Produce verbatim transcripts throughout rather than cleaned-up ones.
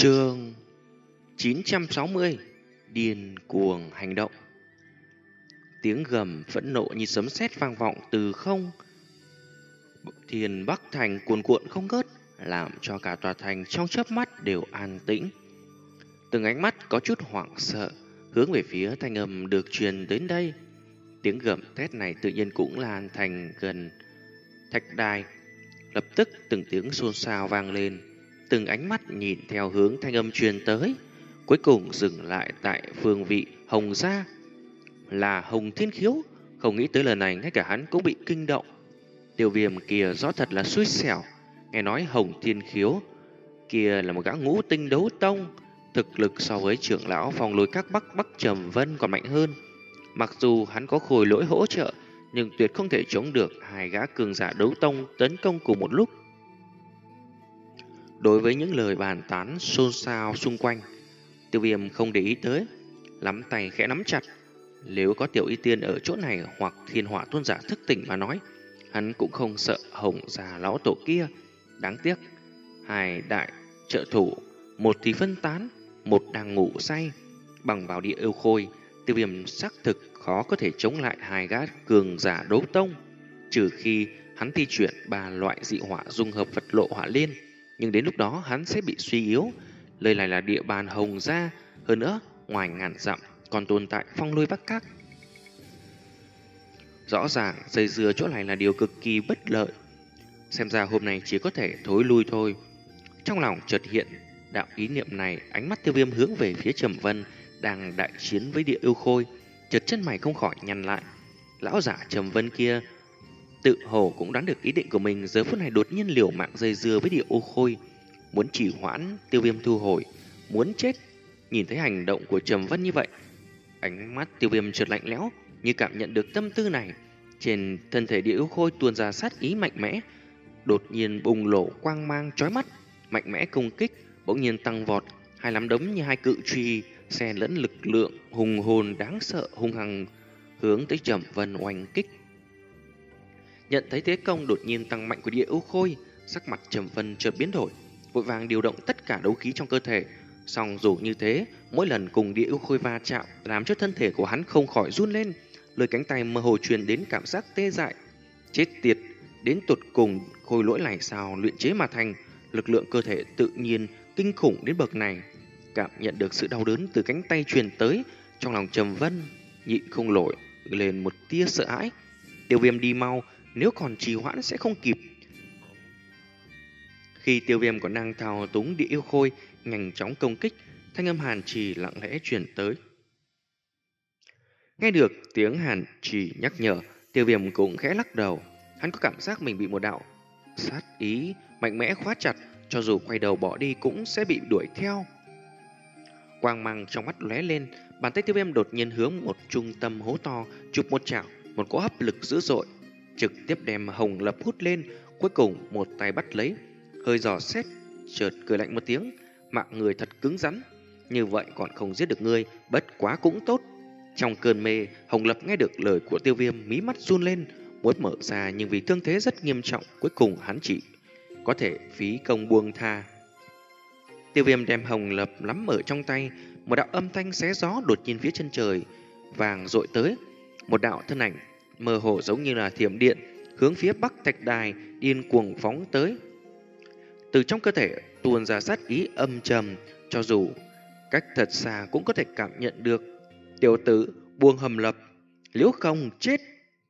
Chương chín trăm sáu mươi. Điên cuồng hành động. Tiếng gầm phẫn nộ như sấm sét vang vọng từ không thiên bắc thành cuồn cuộn không ngớt, làm cho cả tòa thành trong chớp mắt đều an tĩnh. Từng ánh mắt có chút hoảng sợ hướng về phía thanh âm được truyền đến đây. Tiếng gầm thét này tự nhiên cũng lan thành gần thạch đài. Lập tức từng tiếng xôn xao vang lên, từng ánh mắt nhìn theo hướng thanh âm truyền tới, cuối cùng dừng lại tại phương vị Hồng gia. Là Hồng Thiên Khiếu. Không nghĩ tới lần này ngay cả hắn cũng bị kinh động. Tiêu Viêm kia rõ thật là xui xẻo. Nghe nói Hồng Thiên Khiếu kia là một gã ngũ tinh đấu tông, thực lực so với trưởng lão phòng lùi các Bắc Bắc Trầm Vân còn mạnh hơn. Mặc dù hắn có khôi lỗi hỗ trợ, nhưng tuyệt không thể chống được hai gã cường giả đấu tông tấn công cùng một lúc. Đối với những lời bàn tán xôn xao xung quanh, Tiêu Viêm không để ý tới, nắm tay khẽ nắm chặt. Nếu có Tiểu Y Tiên ở chỗ này hoặc Thiên Hỏa Tôn giả thức tỉnh mà nói, hắn cũng không sợ Hồng già lão tổ kia. Đáng tiếc, hai đại trợ thủ, một thì phân tán, một đang ngủ say. Bằng vào địa yêu khôi, Tiêu Viêm xác thực khó có thể chống lại hai gã cường giả đấu tông, trừ khi hắn thi chuyển ba loại dị hỏa dung hợp vật lộ hỏa liên. Nhưng đến lúc đó hắn sẽ bị suy yếu. Lời này là địa bàn Hồng gia, hơn nữa ngoài ngàn dặm còn tồn tại phong lôi bắc các. Rõ ràng dây dưa chỗ này là điều cực kỳ bất lợi. Xem ra hôm nay chỉ có thể thối lui thôi. Trong lòng chợt hiện đạo ý niệm này, ánh mắt Tiêu Viêm hướng về phía Trầm Vân đang đại chiến với địa yêu khôi, chợt chân mày không khỏi nhăn lại. Lão giả Trầm Vân kia tự hồ cũng đoán được ý định của mình, giờ phút này đột nhiên liều mạng dây dưa với địa yêu khôi, muốn trì hoãn Tiêu Viêm thu hồi, muốn chết. Nhìn thấy hành động của Trầm Vân như vậy, ánh mắt Tiêu Viêm chợt lạnh lẽo, như cảm nhận được tâm tư này. Trên thân thể địa yêu khôi tuôn ra sát ý mạnh mẽ, đột nhiên bùng nổ quang mang chói mắt, mạnh mẽ công kích bỗng nhiên tăng vọt, hai nắm đấm như hai cự truy xen lẫn lực lượng hùng hồn đáng sợ, hung hăng hướng tới Trầm Vân oanh kích. Nhận thấy thế công đột nhiên tăng mạnh của địa yêu khôi, sắc mặt Trầm Vân chợt biến đổi, vội vàng điều động tất cả đấu khí trong cơ thể. Song dù như thế, mỗi lần cùng địa yêu khôi va chạm làm cho thân thể của hắn không khỏi run lên, lời cánh tay mơ hồ truyền đến cảm giác tê dại. Chết tiệt, đến tột cùng khôi lỗi này sao luyện chế mà thành, lực lượng cơ thể tự nhiên kinh khủng đến bậc này. Cảm nhận được sự đau đớn từ cánh tay truyền tới, trong lòng Trầm Vân nhịn không nổi lên một tia sợ hãi. Tiêu Viêm đi mau, nếu còn trì hoãn sẽ không kịp. Khi Tiêu Viêm còn đang thao túng địa yêu khôi nhanh chóng công kích, thanh âm hàn trì lặng lẽ truyền tới. Nghe được tiếng hàn trì nhắc nhở, Tiêu Viêm cũng khẽ lắc đầu. Hắn có cảm giác mình bị một đạo sát ý mạnh mẽ khóa chặt, cho dù quay đầu bỏ đi cũng sẽ bị đuổi theo. Quang mang trong mắt lóe lên, bàn tay Tiêu Viêm đột nhiên hướng một trung tâm hố to chụp một chảo, một cỗ hấp lực dữ dội trực tiếp đem Hồng Lập hút lên, cuối cùng một tay bắt lấy, hơi dò xét, chợt cười lạnh một tiếng, mạng người thật cứng rắn, như vậy còn không giết được ngươi, bất quá cũng tốt. Trong cơn mê, Hồng Lập nghe được lời của Tiêu Viêm, mí mắt run lên, muốn mở ra nhưng vì thương thế rất nghiêm trọng, cuối cùng hắn chỉ có thể phí công buông tha. Tiêu Viêm đem Hồng Lập nắm ở trong tay, một đạo âm thanh xé gió đột nhiên phía chân trời vàng dội tới, một đạo thân ảnh mơ hồ giống như là thiểm điện hướng phía Bắc Thạch Đài điên cuồng phóng tới. Từ trong cơ thể tuôn ra sát ý âm trầm, cho dù cách thật xa cũng có thể cảm nhận được. Tiểu tử, buông Hồng Lập, nếu không chết.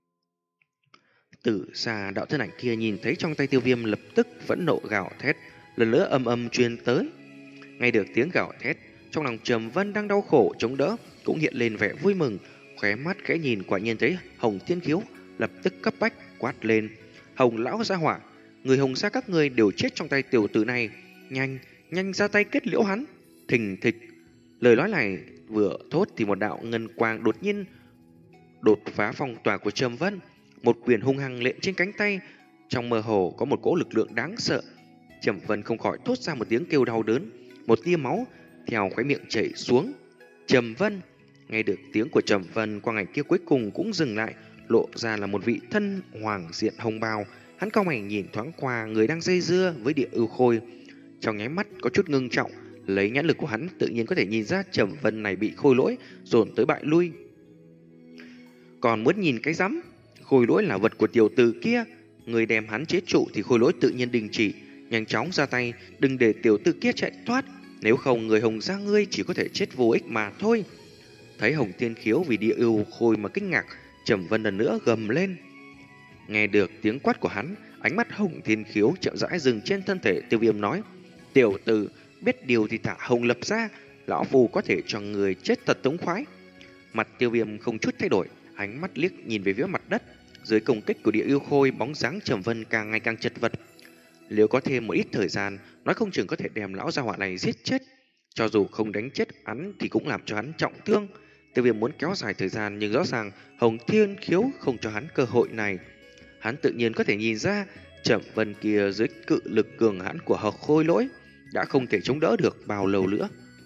Từ xa đạo thân ảnh kia nhìn thấy trong tay Tiêu Viêm, lập tức phẫn nộ gào thét, lần nữa âm âm truyền tới. Nghe được tiếng gào thét, trong lòng Trầm Vân đang đau khổ chống đỡ cũng hiện lên vẻ vui mừng, khóe mắt khẽ nhìn quả nhiên thấy Hồng Thiên Khiếu, lập tức cấp bách quát lên: Hồng lão gia hỏa, người Hồng gia các ngươi đều chết trong tay tiểu tử này, nhanh nhanh ra tay kết liễu hắn. Thình thịch, lời nói này vừa thốt thì một đạo ngân quang đột nhiên đột phá phong tỏa của Trầm Vân, một quyền hung hăng lện trên cánh tay, trong mơ hồ có một cỗ lực lượng đáng sợ. Trầm Vân không khỏi thốt ra một tiếng kêu đau đớn, một tia máu theo khóe miệng chảy xuống. Trầm Vân nghe được tiếng của Trầm Vân, quang ảnh kia cuối cùng cũng dừng lại, lộ ra là một vị thân hoàng diện hồng bào. Hắn cau mày nhìn thoáng qua người đang dây dưa với địa ưu khôi, trong nháy mắt có chút ngưng trọng, Lấy nhãn lực của hắn tự nhiên có thể nhìn ra Trầm Vân này bị Khôi Lỗi dồn tới bại lui. Còn muốn nhìn cái rắm, Khôi Lỗi là vật của tiểu tử kia, người đem hắn chế trụ thì Khôi Lỗi tự nhiên đình chỉ, nhanh chóng ra tay, đừng để tiểu tử kia chạy thoát, nếu không người Hồng gia ngươi chỉ có thể chết vô ích mà thôi. Thấy Hồng Thiên Khiếu vì địa yêu khôi mà kinh ngạc, Trầm Vân lần nữa gầm lên. Nghe được tiếng quát của hắn, ánh mắt Hồng Thiên Khiếu chậm rãi dừng trên thân thể Tiêu Viêm nói: tiểu tử, biết điều thì thả Hồng Lập ra, lão phù có thể cho người chết thật thống khoái. Mặt Tiêu Viêm không chút thay đổi, ánh mắt liếc nhìn về phía mặt đất. Dưới công kích của địa yêu khôi, bóng dáng Trầm Vân càng ngày càng chật vật. Nếu có thêm một ít thời gian, nói không chừng có thể đem lão gia hỏa này giết chết. Cho dù không đánh chết hắn thì cũng làm cho hắn trọng thương. Tiêu Viêm muốn kéo dài thời gian, nhưng rõ ràng Hồng Thiên Khiếu không cho hắn cơ hội này. Hắn tự nhiên có thể nhìn ra Trầm Vân kia dưới cự lực cường hãn của Hồng Khôi Lỗi đã không thể chống đỡ được bao lâu nữa.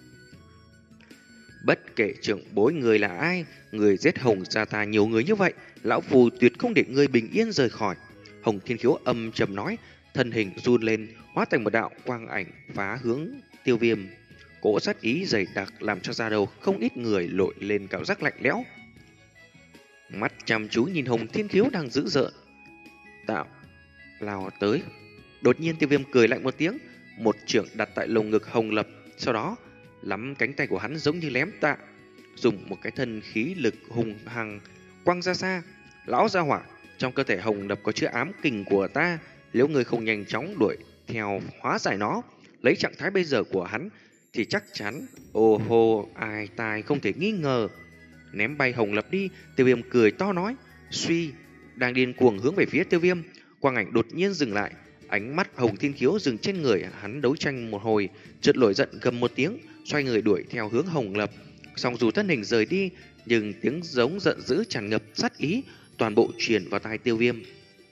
Bất kể trưởng bối người là ai, người giết Hồng gia ta nhiều người như vậy, lão phù tuyệt không để người bình yên rời khỏi. Hồng Thiên Khiếu âm trầm nói, thân hình run lên, hóa thành một đạo quang ảnh phá hướng Tiêu Viêm. Cỗ sát ý dày đặc làm cho da đầu không ít người lội lên cảm giác lạnh lẽo. Mắt chăm chú nhìn Hồng Thiên Khiếu đang dữ dợn tạo lao tới. Đột nhiên Tiêu Viêm cười lạnh một tiếng, một chưởng đặt tại lồng ngực Hồng Lập, sau đó lắm cánh tay của hắn giống như lém tạ, dùng một cái thân khí lực hùng hằng quăng ra xa. Lão gia hỏa, trong cơ thể Hồng Lập có chứa ám kình của ta, nếu người không nhanh chóng đuổi theo hóa giải nó, lấy trạng thái bây giờ của hắn thì chắc chắn ô hô ai tai không thể nghi ngờ. Ném bay Hồng Lập đi, Tiêu Viêm cười to nói, suy, đang điên cuồng hướng về phía Tiêu Viêm. Quang ảnh đột nhiên dừng lại, ánh mắt Hồng Thiên Khiếu dừng trên người hắn đấu tranh một hồi, chợt nổi giận gầm một tiếng, xoay người đuổi theo hướng Hồng Lập. Song dù thân hình rời đi, nhưng tiếng giống giận dữ tràn ngập sát ý toàn bộ truyền vào tai Tiêu Viêm.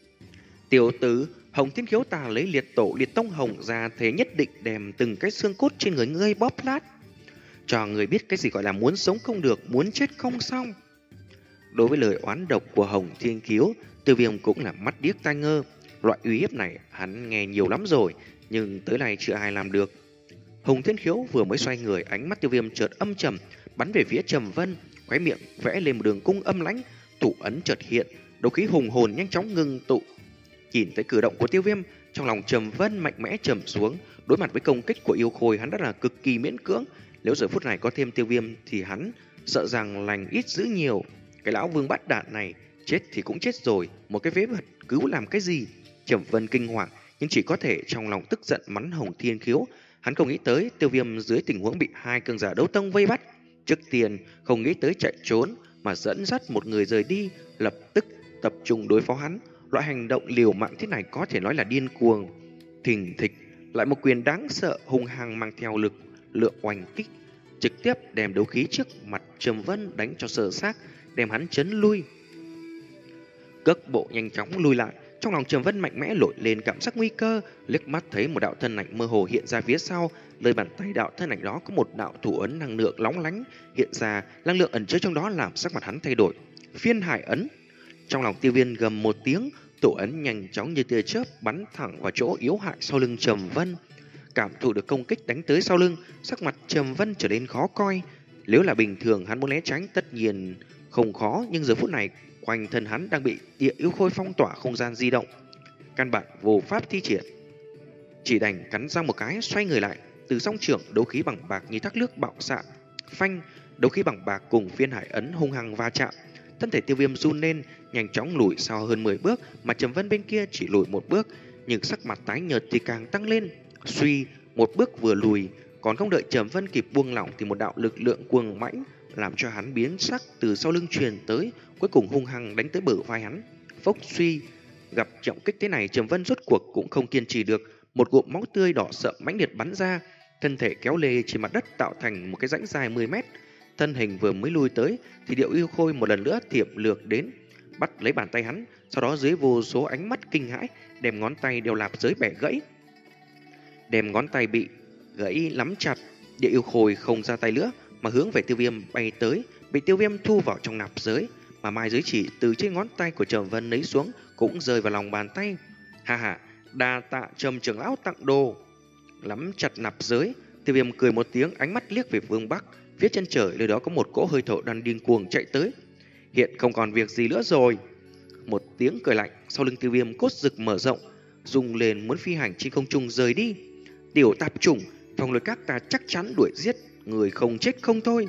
Tiểu tử, Hồng Thiên Khiếu ta lấy liệt tổ liệt tông hồng ra, thế nhất định đem từng cái xương cốt trên người ngươi bóp lát, cho người biết cái gì gọi là muốn sống không được, muốn chết không xong. Đối với lời oán độc của Hồng Thiên Khiếu, Tiêu Viêm cũng là mắt điếc tai ngơ. Loại uy hiếp này hắn nghe nhiều lắm rồi, nhưng tới nay chưa ai làm được. Hồng Thiên Khiếu vừa mới xoay người, ánh mắt Tiêu Viêm chợt âm trầm, bắn về phía Trầm Vân, khóe miệng vẽ lên một đường cung âm lãnh, thủ ấn chợt hiện, đấu khí hùng hồn nhanh chóng ngưng tụ. Nhìn thấy cử động của Tiêu Viêm, trong lòng Trầm Vân mạnh mẽ trầm xuống. Đối mặt với công kích của yêu khôi, hắn đã là cực kỳ miễn cưỡng. Nếu giờ phút này có thêm Tiêu Viêm thì hắn sợ rằng lành ít dữ nhiều. Cái lão vương bát đạn này chết thì cũng chết rồi, một cái vế vật cứu làm cái gì? Trầm Vân kinh hoàng, nhưng chỉ có thể trong lòng tức giận mắng Hồng Thiên Khiếu. Hắn không nghĩ tới Tiêu Viêm dưới tình huống bị hai cường giả đấu tông vây bắt, trước tiên không nghĩ tới chạy trốn mà dẫn dắt một người rời đi, lập tức tập trung đối phó hắn. Loại hành động liều mạng thế này có thể nói là điên cuồng. Thình thịch, lại một quyền đáng sợ hung hăng mang theo lực lượng oanh kích, trực tiếp đem đấu khí trước mặt Trầm Vân đánh cho sờ xác, đem hắn chấn lui. Cước bộ nhanh chóng lui lại, trong lòng Trầm Vân mạnh mẽ nổi lên cảm giác nguy cơ, liếc mắt thấy một đạo thân ảnh mơ hồ hiện ra phía sau, lời bàn tay đạo thân ảnh đó có một đạo thủ ấn năng lượng lóng lánh hiện ra, năng lượng ẩn chứa trong đó làm sắc mặt hắn thay đổi. Phiên Hải ấn. Trong lòng Tiêu Viêm gầm một tiếng, tổ ấn nhanh chóng như tia chớp bắn thẳng vào chỗ yếu hại sau lưng Trầm Vân. Cảm thụ được công kích đánh tới sau lưng, sắc mặt Trầm Vân trở nên khó coi. Nếu là bình thường hắn muốn né tránh tất nhiên không khó, nhưng giờ phút này quanh thân hắn đang bị địa yêu khôi phong tỏa không gian di động, căn bản vô pháp thi triển. Chỉ đành cắn răng một cái, xoay người lại, từ song trưởng đấu khí bằng bạc như thác nước bạo xạ, phanh, đấu khí bằng bạc cùng Phiên Hải ấn hung hăng va chạm. Thân thể Tiêu Viêm run lên, nhanh chóng lùi sau hơn mười bước, mà Trầm Vân bên kia chỉ lùi một bước, nhưng sắc mặt tái nhợt thì càng tăng lên. Suy, một bước vừa lùi, còn không đợi Trầm Vân kịp buông lỏng thì một đạo lực lượng cuồng mãnh làm cho hắn biến sắc từ sau lưng truyền tới, cuối cùng hung hăng đánh tới bờ vai hắn. Phốc suy, gặp trọng kích thế này, Trầm Vân rốt cuộc cũng không kiên trì được, một ngụm máu tươi đỏ sậm mãnh liệt bắn ra, thân thể kéo lê trên mặt đất tạo thành một cái rãnh dài mười mét. Thân hình vừa mới lui tới thì điệu yêu khôi một lần nữa tiệm lược đến, bắt lấy bàn tay hắn, sau đó dưới vô số ánh mắt kinh hãi đem ngón tay đều lạp giới bẻ gãy. Đem ngón tay bị gãy nắm chặt, địa yêu khôi không ra tay nữa mà hướng về Tiêu Viêm bay tới, bị Tiêu Viêm thu vào trong nạp giới, mà mai giới chỉ từ trên ngón tay của Trầm Vân lấy xuống cũng rơi vào lòng bàn tay. Ha ha, đa tạ Trầm trưởng lão tặng đồ. Nắm chặt nạp giới, Tiêu Viêm cười một tiếng, ánh mắt liếc về phương bắc, phía chân trời nơi đó có một cỗ hơi thở đang điên cuồng chạy tới. Hiện không còn việc gì nữa rồi. Một tiếng cười lạnh, sau lưng Tiêu Viêm cốt rực mở rộng, rung lên muốn phi hành trên không trung rời đi. Tiểu tạp chủng, Phong Lôi Các ta chắc chắn đuổi giết người không chết không thôi.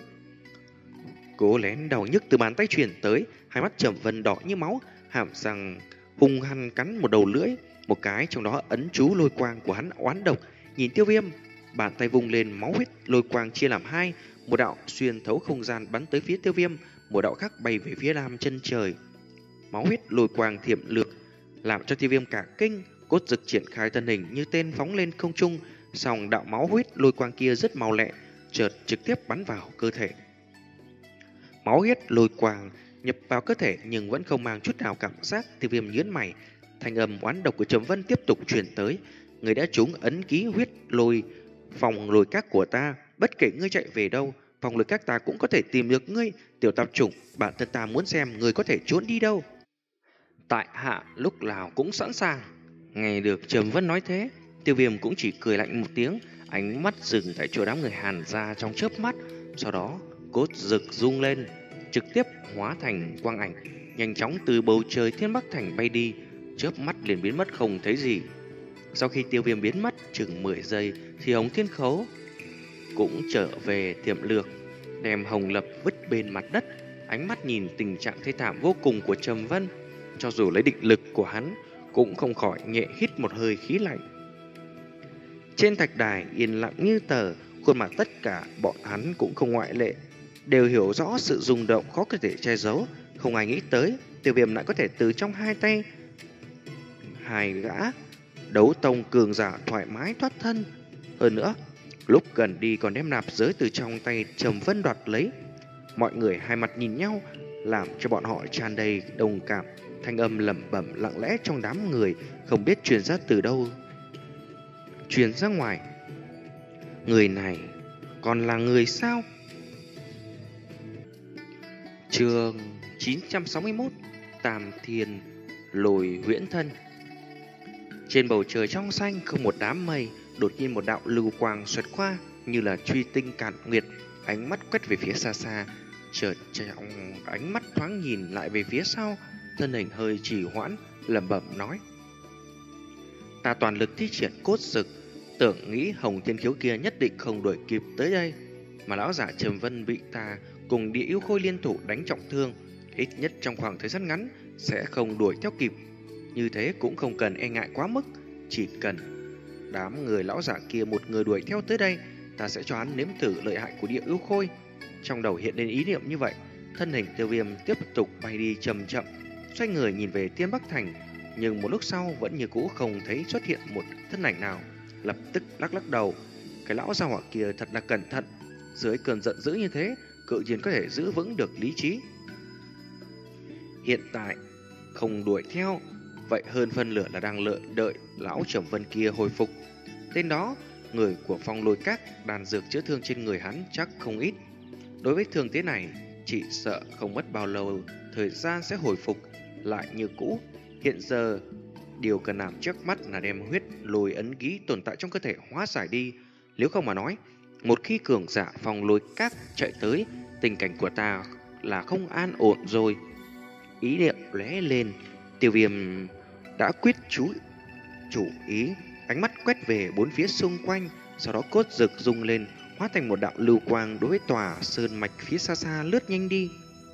Cố lén đau nhức từ bàn tay truyền tới, hai mắt Trầm Vân đỏ như máu, hàm răng hung hăng cắn một đầu lưỡi, một cái trong đó ấn chú lôi quang của hắn oán độc. Nhìn Tiêu Viêm, bàn tay vung lên, máu huyết lôi quang chia làm hai, một đạo xuyên thấu không gian bắn tới phía Tiêu Viêm, một đạo khác bay về phía nam chân trời. Máu huyết lôi quang thiểm lược làm cho Tiêu Viêm cả kinh, cốt rực triển khai thân hình như tên phóng lên không trung, song đạo máu huyết lôi quang kia rất mau lẹ, chợt trực tiếp bắn vào cơ thể. Máu huyết lôi quang nhập vào cơ thể nhưng vẫn không mang chút nào cảm giác. Tiêu Viêm nhướng mày, thanh âm oán độc của Trầm Vân tiếp tục truyền tới. Người đã trúng ấn ký huyết lôi phòng lôi các của ta, bất kể ngươi chạy về đâu, phòng lôi các ta cũng có thể tìm được ngươi. Tiểu tạp chủng, bản thân ta muốn xem ngươi có thể trốn đi đâu. Tại hạ lúc nào cũng sẵn sàng. Nghe được Trầm Vân nói thế, Tiêu Viêm cũng chỉ cười lạnh một tiếng, ánh mắt dừng tại chỗ đám người Hàn ra trong chớp mắt. Sau đó cốt rực rung lên, trực tiếp hóa thành quang ảnh, nhanh chóng từ bầu trời Thiên Bắc Thành bay đi, chớp mắt liền biến mất không thấy gì. Sau khi Tiêu Viêm biến mất chừng mười giây thì Hồng Thiên Khấu cũng trở về tiệm lược, đem Hồng Lập vứt bên mặt đất, ánh mắt nhìn tình trạng thê thảm vô cùng của Trầm Vân, cho dù lấy định lực của hắn cũng không khỏi nhẹ hít một hơi khí lạnh. Trên thạch đài yên lặng như tờ, khuôn mặt tất cả bọn hắn cũng không ngoại lệ, đều hiểu rõ sự rung động khó có thể che giấu. Không ai nghĩ tới Tiêu Viêm lại có thể từ trong hai tay hai gã đấu tông cường giả thoải mái thoát thân. Hơn nữa, lúc gần đi còn đem nạp giới từ trong tay Trầm Vân đoạt lấy. Mọi người hai mặt nhìn nhau, làm cho bọn họ tràn đầy đồng cảm. Thanh âm lẩm bẩm lặng lẽ trong đám người không biết truyền ra từ đâu truyền ra ngoài. Người này còn là người sao? Chương chín trăm sáu mươi mốt, Tam Thiên Lôi Huyễn Thân. Trên bầu trời trong xanh không một đám mây, đột nhiên một đạo lưu quang xoẹt qua như là truy tinh càn nguyệt, ánh mắt quét về phía xa xa, chợt trong ánh mắt thoáng nhìn lại về phía sau, thân hình hơi trì hoãn, lẩm bẩm nói: ta toàn lực thi triển cốt rực, tưởng nghĩ Hồng Thiên Khiếu kia nhất định không đuổi kịp tới đây, mà lão giả Trầm Vân bị ta cùng Địa Yêu Khôi liên thủ đánh trọng thương, ít nhất trong khoảng thời gian ngắn sẽ không đuổi theo kịp. Như thế cũng không cần e ngại quá mức, chỉ cần đám người lão giả kia một người đuổi theo tới đây, ta sẽ cho hắn nếm thử lợi hại của Địa Yêu Khôi. Trong đầu hiện lên ý niệm như vậy, thân hình Tiêu Viêm tiếp tục bay đi chậm chậm, xoay người nhìn về Thiên Bắc Thành, nhưng một lúc sau vẫn như cũ không thấy xuất hiện một thân ảnh nào, lập tức lắc lắc đầu. Cái lão gia hỏa kia thật là cẩn thận, dưới cơn giận dữ như thế, cự nhiên có thể giữ vững được lý trí. Hiện tại không đuổi theo, vậy hơn phân nửa là đang lợi đợi lão Trầm Vân kia hồi phục. Tên đó, người của Phong Lôi Các, đàn dược chữa thương trên người hắn chắc không ít. Đối với thương thế này, chỉ sợ không mất bao lâu thời gian sẽ hồi phục lại như cũ. Hiện giờ, điều cần làm trước mắt là đem huyết lôi ấn ký tồn tại trong cơ thể hóa giải đi. Nếu không mà nói, một khi cường giả Phong Lôi Các chạy tới, tình cảnh của ta là không an ổn rồi. Ý niệm lóe lên, Tiêu Viêm đã quyết chú chủ ý, ánh mắt quét về bốn phía xung quanh, sau đó cốt rực rung lên, hóa thành một đạo lưu quang đối với tòa sơn mạch phía xa xa lướt nhanh đi.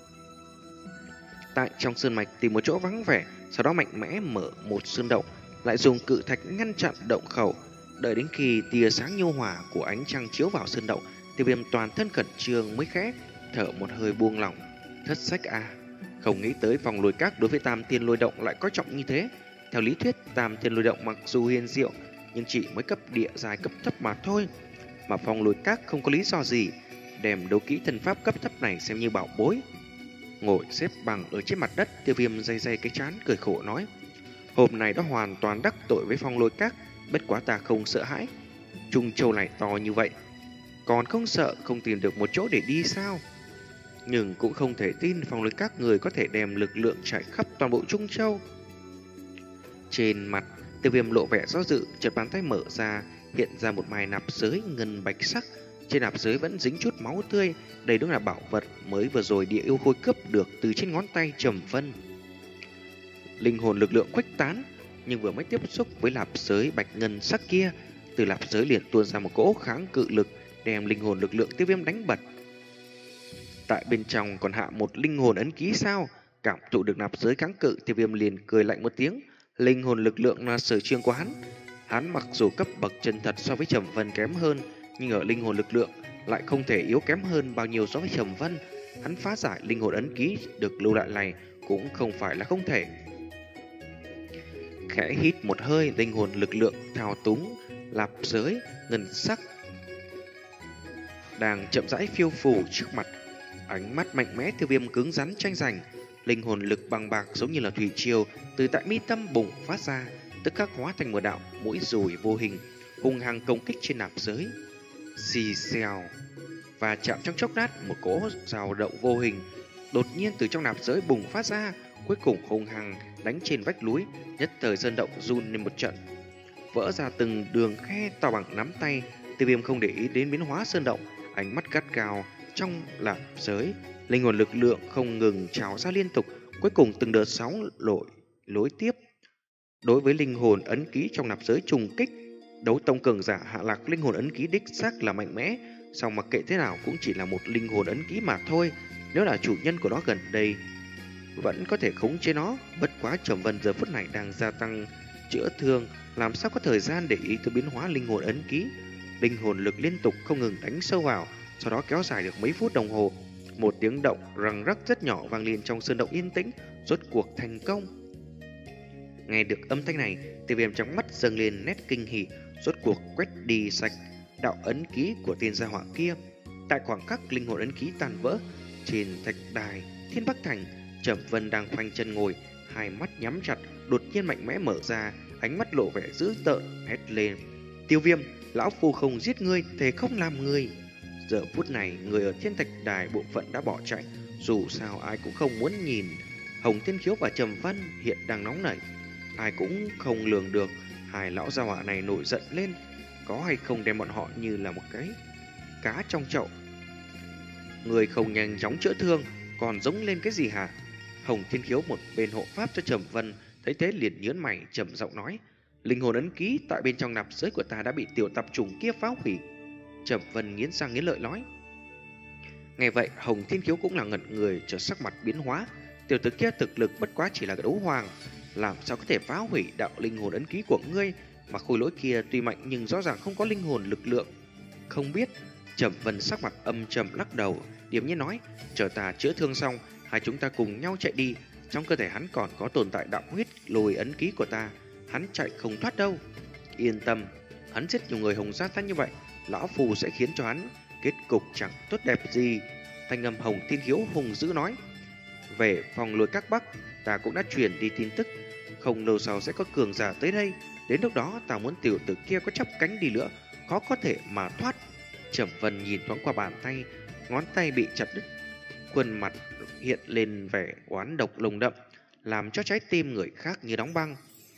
Tại trong sơn mạch tìm một chỗ vắng vẻ, sau đó mạnh mẽ mở một sơn động, lại dùng cự thạch ngăn chặn động khẩu. Đợi đến khi tia sáng nhu hòa của ánh trăng chiếu vào sơn động, Tiêu Viêm toàn thân khẩn trương mới khẽ thở một hơi buông lỏng. Thất sách a, à, không nghĩ tới Phong Lôi Các đối với Tam Thiên Lôi Động lại coi trọng như thế. Theo lý thuyết, Tam Thiên Lôi Động mặc dù huyền diệu, nhưng chỉ mới cấp địa dài cấp thấp mà thôi. Mà Phong Lôi Các không có lý do gì đem đấu kỹ thần pháp cấp thấp này xem như bảo bối. Ngồi xếp bằng ở trên mặt đất, Tiêu Viêm day day cái trán cười khổ nói: hôm nay đã hoàn toàn đắc tội với Phong Lôi Các, bất quá ta không sợ hãi. Trung Châu này to như vậy, còn không sợ không tìm được một chỗ để đi sao? Nhưng cũng không thể tin Phong Lôi Các người có thể đem lực lượng trải khắp toàn bộ Trung Châu. Trên mặt Tiêu Viêm lộ vẻ do dự, chợt bàn tay mở ra, hiện ra một mài nạp giới ngân bạch sắc. Trên nạp giới vẫn dính chút máu tươi, đây đúng là bảo vật mới vừa rồi địa yêu khôi cướp được từ trên ngón tay Trầm Vân. Linh hồn lực lượng khuếch tán, nhưng vừa mới tiếp xúc với nạp giới bạch ngân sắc kia, từ nạp giới liền tuôn ra một cỗ kháng cự lực, đem linh hồn lực lượng Tiêu Viêm đánh bật. Tại bên trong còn hạ một linh hồn ấn ký sao? Cảm thụ được nạp giới kháng cự, Tiêu Viêm liền cười lạnh một tiếng. Linh hồn lực lượng là sở trường của hắn. Hắn mặc dù cấp bậc chân thật so với Trầm Vân kém hơn, nhưng ở linh hồn lực lượng lại không thể yếu kém hơn bao nhiêu so với Trầm Vân. Hắn phá giải linh hồn ấn ký được lưu lại này cũng không phải là không thể. Khẽ hít một hơi, linh hồn lực lượng thao túng nạp giới ngân sắc đang chậm rãi phiêu phù trước mặt. Ánh mắt mạnh mẽ Tiêu Viêm cứng rắn tranh giành, linh hồn lực bằng bạc giống như là thủy triều từ tại mi tâm bùng phát ra, tức khắc hóa thành một đạo mũi dùi vô hình, hung hăng công kích trên nạp giới. Xì xèo và chạm trong chốc lát, một cỗ dao động vô hình đột nhiên từ trong nạp giới bùng phát ra, cuối cùng hung hăng đánh trên vách núi, nhất thời sơn động run lên một trận, vỡ ra từng đường khe to bằng nắm tay. Tiêu Viêm không để ý đến biến hóa sơn động, ánh mắt gắt gao trong nạp giới, linh hồn lực lượng không ngừng trào ra liên tục, cuối cùng từng đợt sóng lội lối tiếp. Đối với linh hồn ấn ký trong nạp giới trùng kích, đấu tông cường giả hạ lạc linh hồn ấn ký đích xác là mạnh mẽ, song mặc kệ thế nào cũng chỉ là một linh hồn ấn ký mà thôi. Nếu là chủ nhân của nó gần đây vẫn có thể khống chế nó, bất quá Trầm Vân giờ phút này đang gia tăng chữa thương, làm sao có thời gian để ý tới biến hóa linh hồn ấn ký. Linh hồn lực liên tục không ngừng đánh sâu vào, sau đó kéo dài được mấy phút đồng hồ. Một tiếng động răng rắc rất nhỏ vang lên trong sơn động yên tĩnh, rốt cuộc thành công. Nghe được âm thanh này, Tiêu Viêm trong mắt dâng lên nét kinh hỉ, rốt cuộc quét đi sạch đạo ấn ký của tên gia hỏa kia. Tại khoảng khắc linh hồn ấn ký tàn vỡ, trên thạch đài Thiên Bắc Thành, Trầm Vân đang khoanh chân ngồi, hai mắt nhắm chặt, đột nhiên mạnh mẽ mở ra, ánh mắt lộ vẻ dữ tợn, hét lên: "Tiêu Viêm, lão phu không giết ngươi, thề không làm ngươi." Giờ phút này, người ở Thiên Thạch Đài bộ phận đã bỏ chạy, dù sao ai cũng không muốn nhìn Hồng Thiên Khiếu và Trầm Vân hiện đang nóng nảy. Ai cũng không lường được hai lão gia hỏa này nổi giận lên, có hay không đem bọn họ như là một cái cá trong chậu. Người không nhanh chóng chữa thương, còn giống lên cái gì hả? Hồng Thiên Khiếu một bên hộ pháp cho Trầm Vân, thấy thế liền nhớn mày trầm giọng nói: "Linh hồn ấn ký tại bên trong nạp giới của ta đã bị tiểu tập trùng kia phá hủy." Trầm Vân nghiến răng nghiến lợi nói. Nghe vậy, Hồng Thiên Khiếu cũng là ngẩn người, chợt sắc mặt biến hóa. Tiểu tử kia thực lực bất quá chỉ là đấu hoàng, làm sao có thể phá hủy đạo linh hồn ấn ký của ngươi? Mà khôi lỗi kia tuy mạnh nhưng rõ ràng không có linh hồn lực lượng. Không biết. Trầm Vân sắc mặt âm trầm lắc đầu, điềm nhiên nói: "Chờ ta chữa thương xong, hai chúng ta cùng nhau chạy đi. Trong cơ thể hắn còn có tồn tại đạo huyết lôi ấn ký của ta, hắn chạy không thoát đâu." "Yên tâm, hắn giết nhiều người Hồng gia ta như vậy, lão phù sẽ khiến cho hắn kết cục chẳng tốt đẹp gì." Thanh âm Hồng Thiên Khiếu hùng dữ nói. "Về phòng lôi các bắc, ta cũng đã truyền đi tin tức, không lâu sau sẽ có cường giả tới đây. Đến lúc đó ta muốn tiểu tử kia có chắp cánh đi nữa, khó có thể mà thoát." Trầm Vân nhìn thoáng qua bàn tay, ngón tay bị chặt đứt, khuôn mặt hiện lên vẻ oán độc lồng đậm, làm cho trái tim người khác như đóng băng.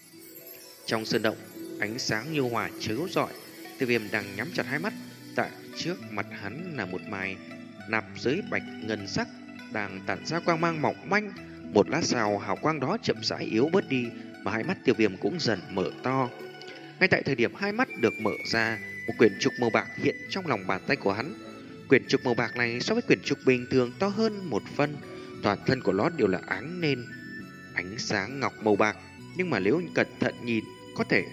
Trong sơn động, ánh sáng như hỏa chiếu rọi. Tiêu Viêm đang nhắm chặt hai mắt, tại trước mặt hắn là một mài nạp giới bạch ngân sắc đang tản ra quang mang mỏng manh. Một lát sau, hào quang đó chậm rãi yếu bớt đi, mà hai mắt Tiêu Viêm cũng dần mở to. Ngay tại thời điểm hai mắt được mở ra, một quyển trục màu bạc hiện trong lòng bàn tay của hắn. Quyển trục màu bạc này so với quyển trục bình thường to hơn một phân, toàn thân của nó đều là áng nên ánh sáng ngọc màu bạc, nhưng mà nếu cẩn thận nhìn có thể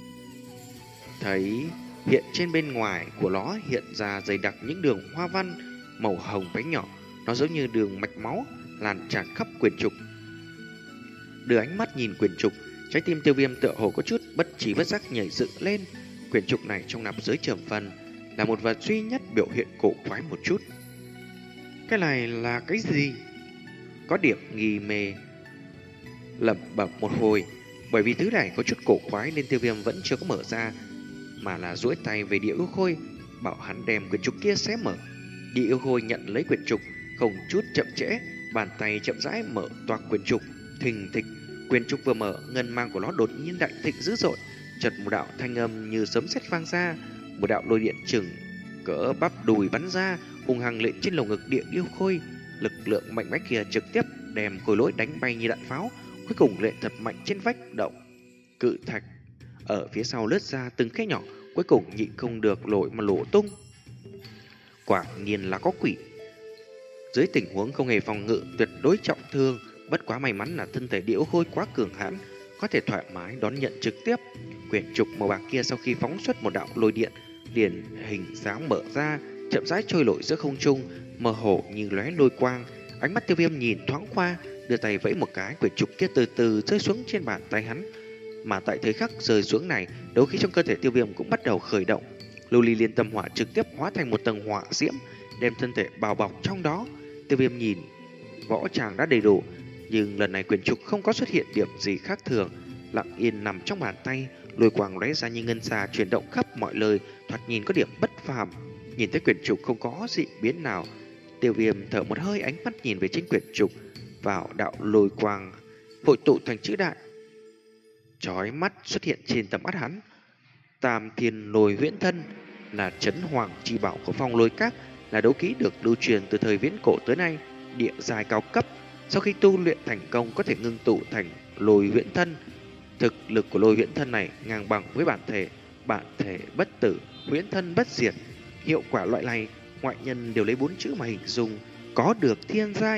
thấy hiện trên bên ngoài của nó hiện ra dày đặc những đường hoa văn màu hồng bé nhỏ, nó giống như đường mạch máu lan tràn khắp quyển trục. Đưa ánh mắt nhìn quyển trục, trái tim Tiêu Viêm tựa hồ có chút bất trí bất giác nhảy dựng lên. Quyển trục này trong nạp giới Trầm Vân là một vật duy nhất biểu hiện cổ quái một chút. Cái này là cái gì? Có điểm nghi mê lẩm bẩm một hồi, bởi vì thứ này có chút cổ quái nên Tiêu Viêm vẫn chưa có mở ra, mà là duỗi tay về Địa Yêu Khôi, bảo hắn đem quyển trục kia xé mở. Địa Yêu Khôi nhận lấy quyển trục, không chút chậm trễ, bàn tay chậm rãi mở toạc quyển trục. Thình thịch, quyển trục vừa mở, ngân mang của nó đột nhiên đại thịnh dữ dội, Chợt một đạo thanh âm như sấm sét vang ra, một đạo lôi điện chừng cỡ bắp đùi bắn ra, hung hăng lệnh trên lồng ngực địa điêu khôi. Lực lượng mạnh mẽ kia trực tiếp đem khối lỗi đánh bay như đạn pháo, cuối cùng lệ thật mạnh trên vách động cự thạch ở phía sau lướt ra từng khe nhỏ, cuối cùng nhịn không được lội mà lỗ tung. Quả nhiên là có quỷ. Dưới tình huống không hề phòng ngự, tuyệt đối trọng thương, bất quá may mắn là thân thể điệu khôi quá cường hãn, có thể thoải mái đón nhận trực tiếp. Quyển trục màu bạc kia sau khi phóng xuất một đạo lôi điện, liền hình dáng mở ra, chậm rãi trôi nổi giữa không trung, mơ hồ như lóe lôi quang. Ánh mắt Tiêu Viêm nhìn thoáng qua, đưa tay vẫy một cái, quyển trục kia từ từ rơi xuống trên bàn tay hắn. Mà tại thời khắc rơi xuống này, đấu khí trong cơ thể Tiêu Viêm cũng bắt đầu khởi động. Lưu ly liên tâm hỏa trực tiếp hóa thành một tầng hỏa diễm, đem thân thể bao bọc trong đó. Tiêu Viêm nhìn võ tràng đã đầy đủ, nhưng lần này quyển trục không có xuất hiện điểm gì khác thường, lặng yên nằm trong bàn tay, lôi quang lóe ra như ngân xà chuyển động khắp mọi nơi, thoạt nhìn có điểm bất phàm. Nhìn thấy quyển trục không có dị biến nào, Tiêu Viêm thở một hơi, ánh mắt nhìn về trên quyển trục, vào đạo lôi quang hội tụ thành chữ đại, chói mắt xuất hiện trên tầm mắt hắn. Tam Thiên Lôi Huyễn Thân là trấn hoàng chi bảo của Phong Lôi Các, là đấu kỹ được lưu truyền từ thời viễn cổ tới nay, địa giai cao cấp. Sau khi tu luyện thành công có thể ngưng tụ thành lôi huyễn thân. Thực lực của lôi huyễn thân này ngang bằng với bản thể, bản thể bất tử, huyễn thân bất diệt. Hiệu quả loại này ngoại nhân đều lấy bốn chữ mà hình dung, có được thiên giai.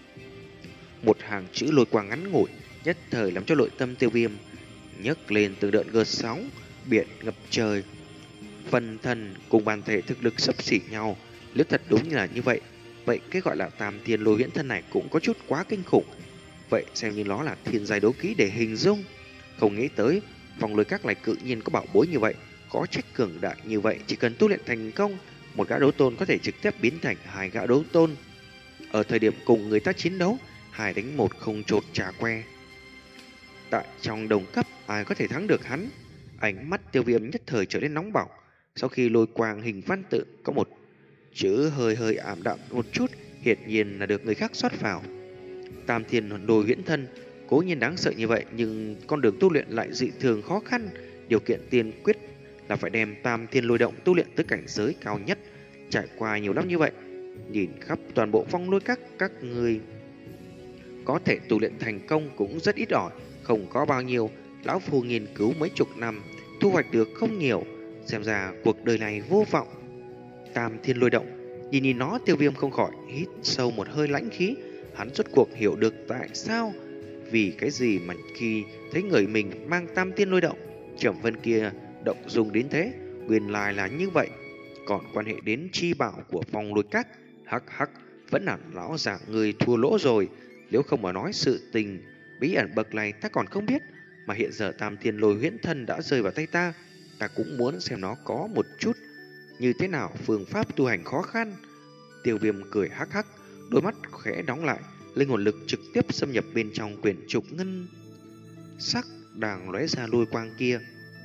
Một hàng chữ lôi quang ngắn ngủi nhất thời làm cho nội tâm Tiêu Viêm nhấc lên từng đợt gợn sóng, biển ngập trời. Phần thân cùng bản thể thực lực xấp xỉ nhau, nếu thật đúng như là như vậy, vậy cái gọi là tam thiên lôi huyễn thân này cũng có chút quá kinh khủng. Vậy xem như nó là thiên giai đấu kỹ để hình dung. Không nghĩ tới Phong Lôi Các lại cự nhiên có bảo bối như vậy, có trách cường đại như vậy, chỉ cần tu luyện thành công, một gã đấu tôn có thể trực tiếp biến thành hai gã đấu tôn. Ở thời điểm cùng người ta chiến đấu, hai đánh một không chột trà que. Tại trong đồng cấp, ai có thể thắng được hắn? Ánh mắt Tiêu Viêm nhất thời trở nên nóng bỏng. Sau khi lôi quang hình văn tự có một chữ hơi hơi ảm đạm một chút, hiển nhiên là được người khác xoát vào. Tam thiên lôi huyễn thân cố nhiên đáng sợ như vậy, nhưng con đường tu luyện lại dị thường khó khăn. Điều kiện tiên quyết là phải đem tam thiên lôi động tu luyện tới cảnh giới cao nhất. Trải qua nhiều năm như vậy, nhìn khắp toàn bộ Phong Lôi Các, các người có thể tu luyện thành công cũng rất ít ỏi, không có bao nhiêu. Lão Phu nghiên cứu mấy chục năm, thu hoạch được không nhiều, xem ra cuộc đời này vô vọng. Tam thiên lôi động, nhìn nhìn nó, Tiêu Viêm không khỏi hít sâu một hơi lãnh khí. Hắn rốt cuộc hiểu được tại sao, vì cái gì mà khi thấy người mình mang tam thiên lôi động, Trầm Vân kia động dung đến thế. Nguyên lai là như vậy. Còn quan hệ đến chi bảo của Phong Lôi Các, hắc hắc, vẫn là lão già người thua lỗ rồi. Nếu không mà nói sự tình bí ẩn bậc này ta còn không biết, mà hiện giờ tam thiên lôi huyễn thân đã rơi vào tay ta, ta cũng muốn xem nó có một chút như thế nào phương pháp tu hành khó khăn. Tiêu Viêm cười hắc hắc, đôi mắt khẽ đóng lại, linh hồn lực trực tiếp xâm nhập bên trong quyển trục ngân sắc đang lóe ra lôi quang kia.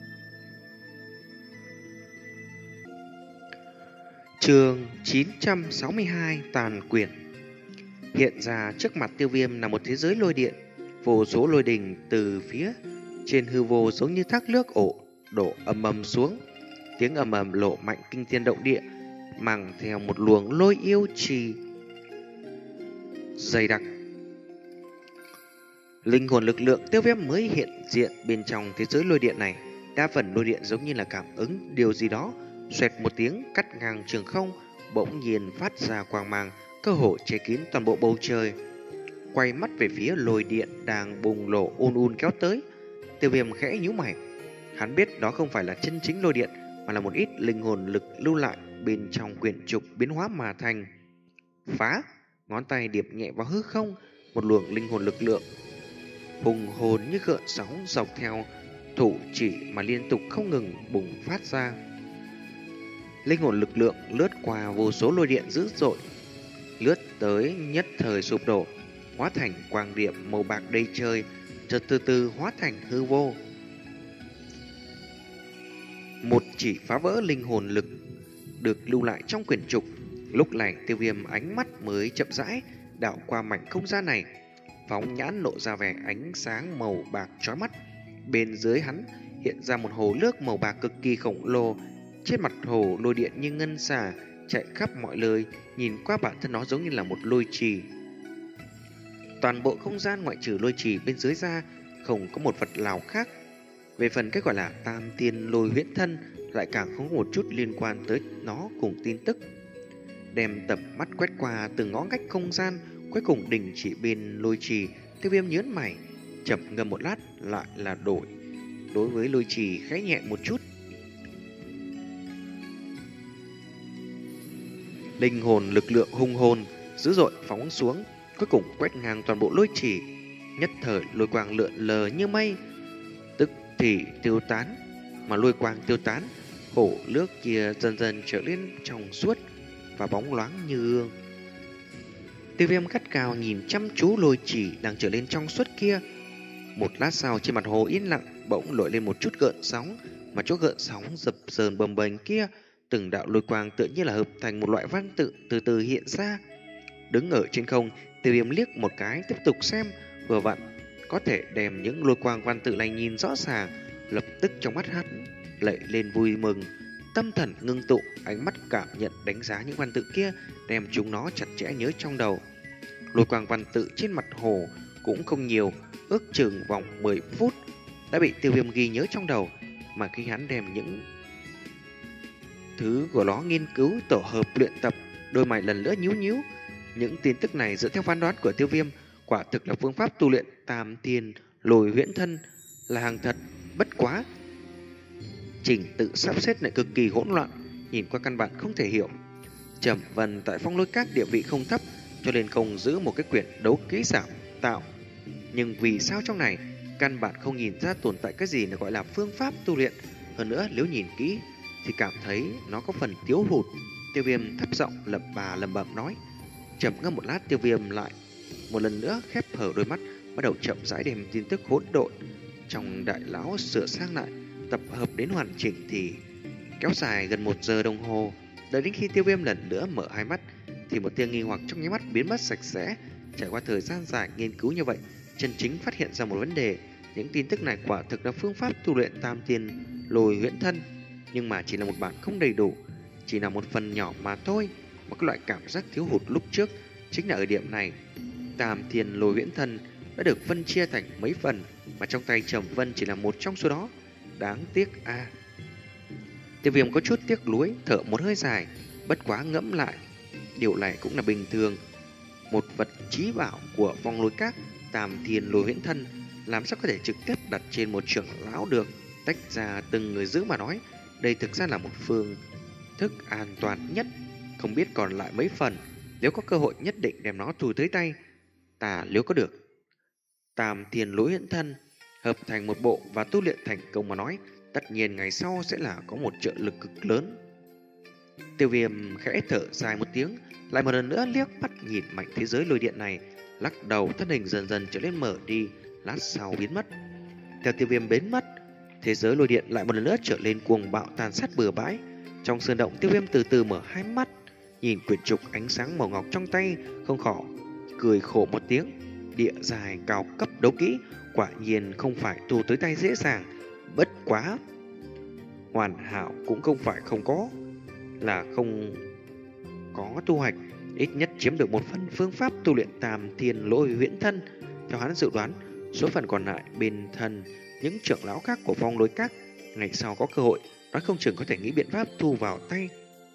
Chương chín trăm sáu mươi hai Tàn Quyển. Hiện ra trước mặt Tiêu Viêm là một thế giới lôi điện, vô số lôi đình từ phía trên hư vô giống như thác nước ổ đổ ầm ầm xuống. Tiếng ầm ầm lộ mạnh kinh thiên động địa, mang theo một luồng lôi yêu trì dày đặc. Linh hồn lực lượng Tiêu Viêm mới hiện diện bên trong thế giới lôi điện này. Đa phần lôi điện giống như là cảm ứng điều gì đó, xoẹt một tiếng cắt ngang trường không, bỗng nhiên phát ra quang mang, cơ hồ che kín toàn bộ bầu trời. Quay mắt về phía lôi điện đang bùng nổ ùn ùn kéo tới, Tiêu Viêm khẽ nhíu mày. Hắn biết đó không phải là chân chính lôi điện, mà là một ít linh hồn lực lưu lại bên trong quyển trục biến hóa mà thành. Phá! Ngón tay điệp nhẹ vào hư không, một luồng linh hồn lực lượng hùng hồn như gợn sóng dọc theo thủ chỉ mà liên tục không ngừng bùng phát ra. Linh hồn lực lượng lướt qua vô số lôi điện dữ dội, lướt tới nhất thời sụp đổ, hóa thành quang điểm màu bạc đầy trời, chợt từ từ hóa thành hư vô. Một chỉ phá vỡ linh hồn lực được lưu lại trong quyển trục. Lúc này Tiêu Viêm ánh mắt mới chậm rãi đảo qua mảnh không gian này, phóng nhãn lộ ra vẻ ánh sáng màu bạc chói mắt. Bên dưới hắn hiện ra một hồ nước màu bạc cực kỳ khổng lồ. Trên mặt hồ lôi điện như ngân xà chạy khắp mọi nơi, nhìn qua bản thân nó giống như là một lôi trì. Toàn bộ không gian ngoại trừ lôi trì bên dưới ra, không có một vật nào khác. Về phần cái gọi là tam tiên lôi huyễn thân, lại càng không có một chút liên quan tới nó cùng tin tức. Đem tầm mắt quét qua từng ngõ ngách không gian, cuối cùng đình chỉ bên lôi trì. Tiêu Viêm nhớn mày, chậm ngâm một lát, lại là đổi. Đối với lôi trì khẽ nhẹ một chút. Linh hồn lực lượng hung hồn dữ dội phóng xuống, cuối cùng quét ngang toàn bộ lôi trì. Nhất thời lôi quang lượn lờ như mây, tức thì tiêu tán. Mà lôi quang tiêu tán, hồ nước kia dần dần trở nên trong suốt và bóng loáng như gương. Tiêu Viêm gắt cao nhìn chăm chú lôi trì đang trở lên trong suốt kia. Một lát sau, trên mặt hồ yên lặng bỗng nổi lên một chút gợn sóng, mà chỗ gợn sóng dập dờn bầm bềnh kia, từng đạo lôi quang tựa như là hợp thành một loại văn tự từ từ hiện ra. Đứng ở trên không, Tiêu Viêm liếc một cái tiếp tục xem, vừa vặn có thể đem những lôi quang văn tự này nhìn rõ ràng. Lập tức trong mắt hắn lệ lên vui mừng, tâm thần ngưng tụ, ánh mắt cảm nhận đánh giá những văn tự kia, đem chúng nó chặt chẽ nhớ trong đầu. Lôi quang văn tự trên mặt hồ cũng không nhiều, ước chừng vòng mười phút đã bị Tiêu Viêm ghi nhớ trong đầu. Mà khi hắn đem những thứ của nó nghiên cứu tổ hợp luyện tập, đôi mày lần nữa nhíu nhíu. Những tin tức này dựa theo phán đoán của Tiêu Viêm, quả thực là phương pháp tu luyện tam thiên lôi huyễn thân, là hàng thật. Bất quá trình tự sắp xếp lại cực kỳ hỗn loạn, nhìn qua căn bản không thể hiểu. Trầm Vân tại Phong Lôi Các địa vị không thấp, cho nên không giữ một cái quyển đấu kỹ giảm tạo. Nhưng vì sao trong này căn bản không nhìn ra tồn tại cái gì là gọi là phương pháp tu luyện. Hơn nữa nếu nhìn kỹ thì cảm thấy nó có phần thiếu hụt. Tiêu Viêm thấp giọng lẩm bà lẩm bẩm nói. Chậm ngâm một lát, Tiêu Viêm lại một lần nữa khép hở đôi mắt, bắt đầu chậm rãi đem tin tức hỗn độn trong đại lão sửa sang lại, tập hợp đến hoàn chỉnh thì kéo dài gần một giờ đồng hồ. Đợi đến khi Tiêu Viêm lần nữa mở hai mắt thì một tia nghi hoặc trong nháy mắt biến mất sạch sẽ. Trải qua thời gian dài nghiên cứu như vậy, chân chính phát hiện ra một vấn đề. Những tin tức này quả thực là phương pháp tu luyện tam tiên lôi huyễn thân, nhưng mà chỉ là một bản không đầy đủ, chỉ là một phần nhỏ mà thôi. Một cái loại cảm giác thiếu hụt lúc trước chính là ở điểm này. Tam thiên lôi huyễn thân đã được phân chia thành mấy phần, mà trong tay Trầm Vân chỉ là một trong số đó. Đáng tiếc a. À. Tiêu Viêm có chút tiếc nuối, thở một hơi dài. Bất quá ngẫm lại, điều này cũng là bình thường. Một vật chí bảo của Phong Lôi Các, tam thiên lôi huyễn thân, làm sao có thể trực tiếp đặt trên một trưởng lão được. Tách ra từng người giữ mà nói, đây thực ra là một phương thức an toàn nhất. Không biết còn lại mấy phần, nếu có cơ hội nhất định đem nó thu tới tay. Ta nếu có được tam thiên lôi huyễn thân hợp thành một bộ và tu luyện thành công mà nói, tất nhiên ngày sau sẽ là có một trợ lực cực lớn. Tiêu Viêm khẽ thở dài một tiếng, lại một lần nữa liếc mắt nhìn mảnh thế giới lôi điện này, lắc đầu, thân hình dần dần trở nên mở đi, lát sau biến mất. Theo Tiêu Viêm biến mất, thế giới lôi điện lại một lần nữa trở lên cuồng bạo tàn sát bừa bãi. Trong sơn động, Tiêu Viêm từ từ mở hai mắt, nhìn quyển trục ánh sáng màu ngọc trong tay, không khỏi cười khổ một tiếng. Địa dài cao cấp đấu kỹ quả nhiên không phải tu tới tay dễ dàng. Bất quá hoàn hảo cũng không phải không có, là không có tu hoạch, ít nhất chiếm được một phần phương pháp tu luyện tam thiên lôi huyễn thân. Theo hắn dự đoán, số phần còn lại bên thân những trưởng lão khác của Phong Lôi Các, ngày sau có cơ hội nói không chừng có thể nghĩ biện pháp thu vào tay.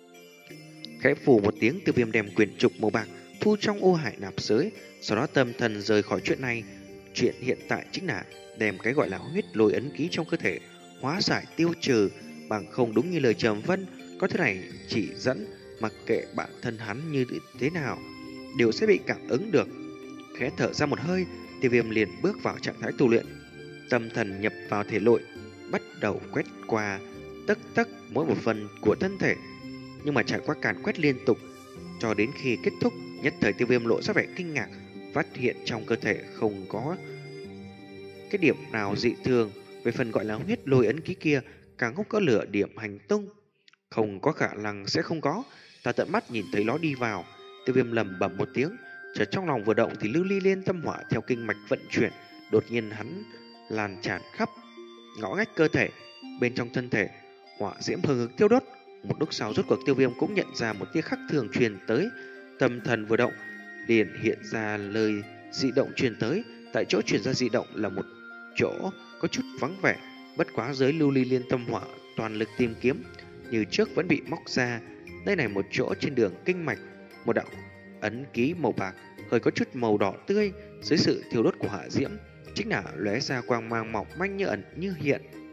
Khẽ phù một tiếng, Tiêu Viêm đem quyển trục màu bạc thu trong ô hải nạp giới, sau đó tâm thần rời khỏi chuyện này. Chuyện hiện tại chính là đem cái gọi là huyết lôi ấn ký trong cơ thể hóa giải tiêu trừ, bằng không đúng như lời Trầm Vân, có thế này chỉ dẫn, mặc kệ bản thân hắn như thế nào đều sẽ bị cảm ứng được. Khẽ thở ra một hơi, Tiêu Viêm liền bước vào trạng thái tu luyện, tâm thần nhập vào thể nội, bắt đầu quét qua tấc tấc mỗi một phần của thân thể. Nhưng mà trải qua càn quét liên tục cho đến khi kết thúc, nhất thời Tiêu Viêm lộ ra vẻ kinh ngạc, phát hiện trong cơ thể không có cái điểm nào dị thường. Về phần gọi là huyết lôi ấn ký kia, càng không có lửa điểm hành tung, không có khả năng sẽ không có. Ta tận mắt nhìn thấy nó đi vào. Tiêu Viêm lầm bầm một tiếng, chợt trong lòng vừa động thì lưu ly liên tâm hỏa theo kinh mạch vận chuyển, đột nhiên hắn lan tràn khắp ngõ ngách cơ thể. Bên trong thân thể, hỏa diễm hừng hực tiêu đốt. Một lúc sau rốt cuộc Tiêu Viêm cũng nhận ra một tia khắc thường truyền tới. Tâm thần vừa động, liền hiện ra lời dị động truyền tới. Tại chỗ truyền ra dị động là một chỗ có chút vắng vẻ, bất quá giới lưu ly liên tâm hỏa toàn lực tìm kiếm, như trước vẫn bị móc ra. Đây này một chỗ trên đường kinh mạch, một đạo ấn ký màu bạc, hơi có chút màu đỏ tươi, dưới sự thiêu đốt của hỏa diễm, chính là lóe ra quang mang mỏng manh như ẩn như hiện.